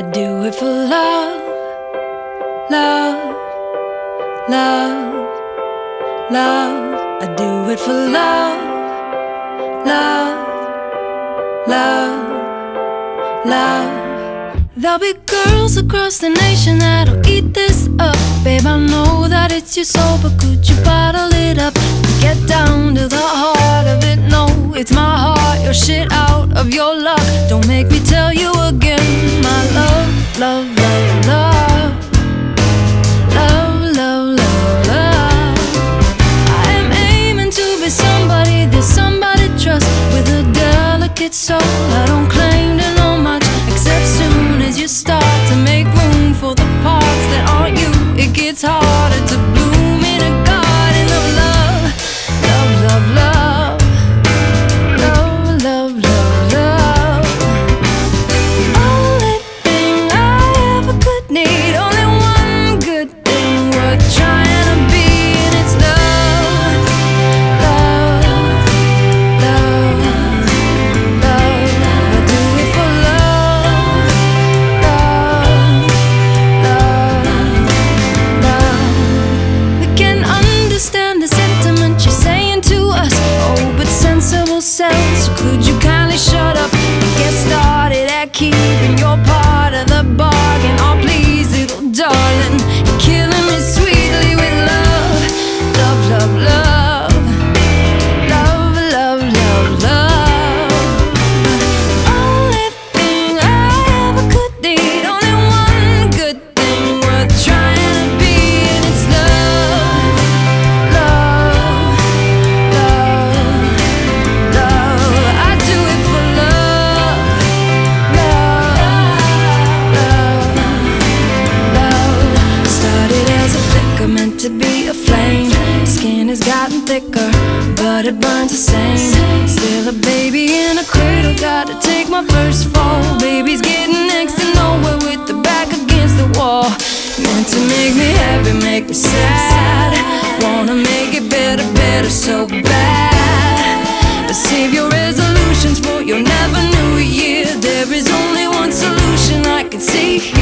I do it for love, love, love, love. I do it for love, love, love, love. There'll be girls across the nation that'll eat this up. Babe, I know that it's your soul, but could you bottle it up and get down to the heart of it? No, it's my heart, your shit out of your luck. Don't make me tell you again, my love, love, love, love, love, love, love, love. I am aiming to be somebody that somebody trusts with a delicate soul. I don't claim to know much, except soon as you start to make room for the parts that aren't you, it gets harder to bloom in a garden of love, love, love, love, love, love, love, love. Only thing I ever could need, only one good thing worth trying to be, and it's love, love, love, love. I do it for love, love, love, love. We can understand the sentiment you're saying to us, oh, but sensible selves, could you kindly shut up and get started at keeping your part of the bargain? Oh, please, little darling, you're killing me sweetly with love, love, love, love, love, love, love, love. Only thing I ever could need, only one good thing worth trying to be, and it's love, love, love, love. I do it for love, love, love, love. Started as a flicker, meant to be a flame. Skin has gotten thicker, but it burns the same. Still a baby in a cradle, gotta take my first fall. Baby's getting next to nowhere with the back against the wall. Meant to make me happy, make me sad. Wanna make it better, better so bad. But save your resolutions for your never new year. There is only one solution I can see.